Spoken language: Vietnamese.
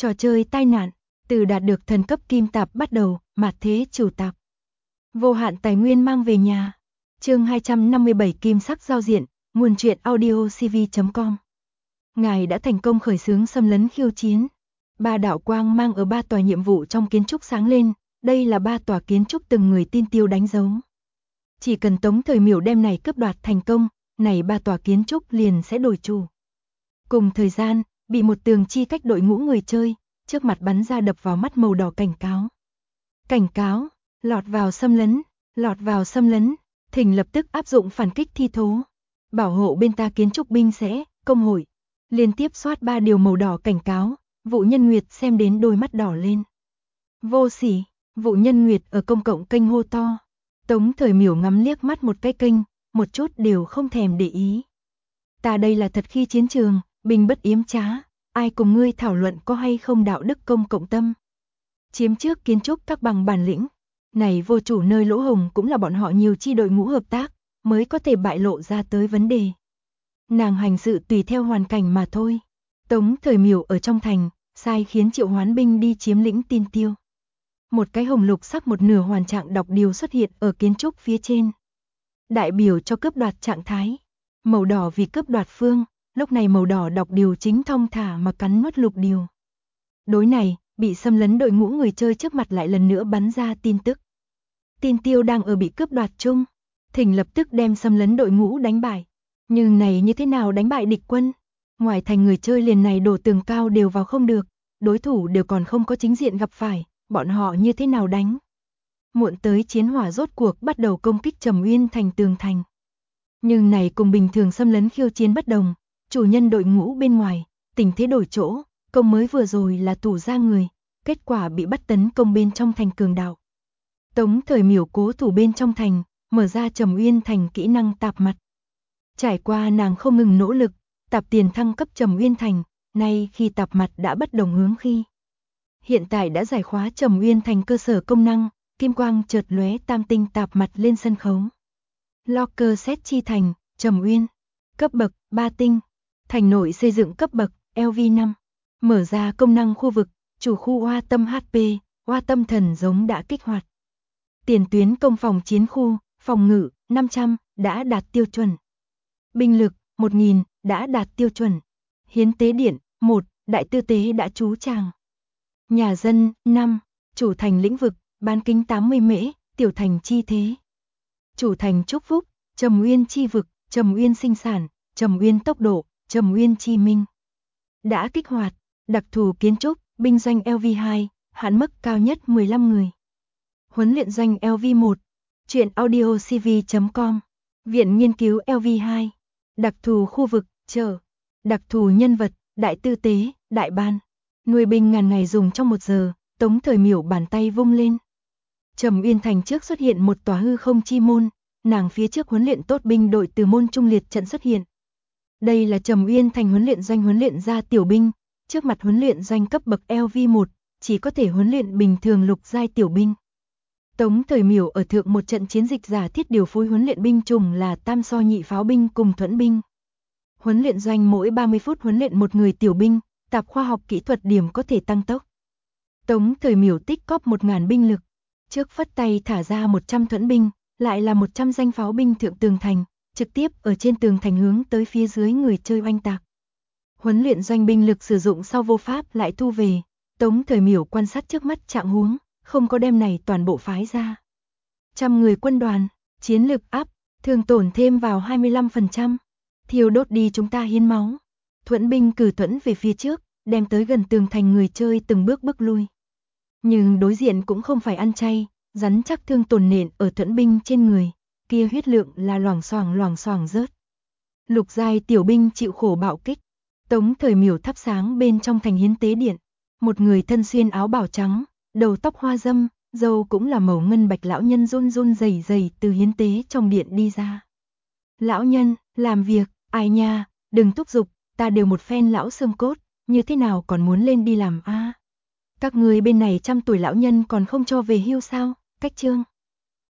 Trò chơi tai nạn, từ đạt được thần cấp kim tạp bắt đầu, mạt thế chủ tạp. Vô hạn tài nguyên mang về nhà. Chương 257 kim sắc giao diện, nguồn truyện audio cv.com. Ngài đã thành công khởi xướng xâm lấn khiêu chiến. 3 đạo quang mang ở 3 tòa nhiệm vụ trong kiến trúc sáng lên, đây là 3 tòa kiến trúc từng người tin tiêu đánh dấu. Chỉ cần Tống Thời Miểu đem này cướp đoạt thành công, này 3 tòa kiến trúc liền sẽ đổi chủ. Cùng thời gian, bị một tường chi cách đội ngũ người chơi, trước mặt bắn ra đập vào mắt màu đỏ cảnh cáo. Cảnh cáo, lọt vào xâm lấn, thỉnh lập tức áp dụng phản kích thi thố. Bảo hộ bên ta kiến trúc binh sẽ, công hội. Liên tiếp soát 3 điều màu đỏ cảnh cáo, Vụ Nhân Nguyệt xem đến đôi mắt đỏ lên. Vô sỉ, Vụ Nhân Nguyệt ở công cộng kênh hô to. Tống Thời Miểu ngắm liếc mắt một cái kênh, một chút đều không thèm để ý. Ta đây là thật khi chiến trường, binh bất yếm trá, ai cùng ngươi thảo luận có hay không đạo đức công cộng tâm. Chiếm trước kiến trúc các bằng bản lĩnh, này vô chủ nơi lỗ hồng cũng là bọn họ nhiều chi đội ngũ hợp tác, mới có thể bại lộ ra tới vấn đề. Nàng hành sự tùy theo hoàn cảnh mà thôi. Tống Thời Miểu ở trong thành, sai khiến Triệu Hoán binh đi chiếm lĩnh Tin Tiêu. Một cái hồng lục sắc một nửa hoàn trạng đọc điều xuất hiện ở kiến trúc phía trên. Đại biểu cho cướp đoạt trạng thái. Màu đỏ vì cướp đoạt phương, lúc này màu đỏ đọc điều chính thong thả mà cắn nuốt lục điều. Đối này, bị xâm lấn đội ngũ người chơi trước mặt lại lần nữa bắn ra tin tức. Tin Tiêu đang ở bị cướp đoạt chung, thỉnh lập tức đem xâm lấn đội ngũ đánh bại. Nhưng này như thế nào đánh bại địch quân? Ngoài thành người chơi liền này đổ tường cao đều vào không được, đối thủ đều còn không có chính diện gặp phải, bọn họ như thế nào đánh? Muộn tới chiến hỏa rốt cuộc bắt đầu công kích Trầm Uyên thành tường thành. Nhưng này cùng bình thường xâm lấn khiêu chiến bất đồng, chủ nhân đội ngũ bên ngoài, tình thế đổi chỗ, công mới vừa rồi là tủ ra người, kết quả bị bắt tấn công bên trong thành cường đạo. Tống Thời Miểu cố thủ bên trong thành, mở ra Trầm Uyên thành kỹ năng tạp mặt. Trải qua nàng không ngừng nỗ lực, tạp tiền thăng cấp Trầm Uyên thành, nay khi tạp mặt đã bất đồng hướng khi. Hiện tại đã giải khóa Trầm Uyên thành cơ sở công năng, kim quang chợt lóe tam tinh tạp mặt lên sân khấu. Locker set chi thành, Trầm Uyên, cấp bậc 3 tinh, thành nội xây dựng cấp bậc LV5, mở ra công năng khu vực, chủ khu Hoa Tâm HP, Hoa Tâm thần giống đã kích hoạt. Tiền tuyến công phòng chiến khu, phòng ngự 500 đã đạt tiêu chuẩn. Binh lực 1000 đã đạt tiêu chuẩn. Hiến tế điện 1, đại tư tế đã trú tràng. Nhà dân 5, chủ thành lĩnh vực, bán kính 80 mễ, tiểu thành chi thế. Chủ thành chúc phúc, Trầm Uyên chi vực, Trầm Uyên sinh sản, Trầm Uyên tốc độ, Trầm Uyên chi minh. Đã kích hoạt, đặc thù kiến trúc, binh doanh LV2, hạn mức cao nhất 15 người. Huấn luyện doanh LV1, truyện audio cv.com, viện nghiên cứu LV2, đặc thù khu vực, chợ, đặc thù nhân vật, đại tư tế, đại ban. Nuôi binh ngàn ngày dùng trong 1 giờ, Tống Thời Miểu bàn tay vung lên. Trầm Uyên thành trước xuất hiện một tòa hư không chi môn, nàng phía trước huấn luyện tốt binh đội từ môn trung liệt trận xuất hiện. Đây là Trầm Uyên thành huấn luyện doanh huấn luyện ra tiểu binh, trước mặt huấn luyện doanh cấp bậc LV1, chỉ có thể huấn luyện bình thường lục giai tiểu binh. Tống Thời Miểu ở thượng một trận chiến dịch giả thiết điều phối huấn luyện binh chủng là tam so nhị pháo binh cùng thuẫn binh. Huấn luyện doanh mỗi 30 phút huấn luyện một người tiểu binh, tạp khoa học kỹ thuật điểm có thể tăng tốc. Tống Thời Miểu tích cóp 1000 binh lực, trước phất tay thả ra 100 thuẫn binh, lại là 100 danh pháo binh thượng tường thành, trực tiếp ở trên tường thành hướng tới phía dưới người chơi oanh tạc. Huấn luyện doanh binh lực sử dụng sau vô pháp lại thu về, Tống Thời Miểu quan sát trước mắt trạng huống, không có đem này toàn bộ phái ra. 100 người quân đoàn, chiến lực áp, thương tổn thêm vào 25%, thiêu đốt đi chúng ta hiến máu. Thuẫn binh cử thuẫn về phía trước, đem tới gần tường thành người chơi từng bước bước lui. Nhưng đối diện cũng không phải ăn chay, rắn chắc thương tổn nện ở thuẫn binh trên người, kia huyết lượng là loảng xoảng rớt. Lục giai tiểu binh chịu khổ bạo kích, Tống Thời Miểu thắp sáng bên trong thành hiến tế điện, một người thân xuyên áo bảo trắng, đầu tóc hoa dâm, râu cũng là màu ngân bạch lão nhân run run rẩy rẩy từ hiến tế trong điện đi ra. Lão nhân, làm việc, ai nha, đừng thúc giục, ta đều một phen lão xương cốt, như thế nào còn muốn lên đi làm a? Các người bên này trăm tuổi lão nhân còn không cho về hưu sao? Cách chương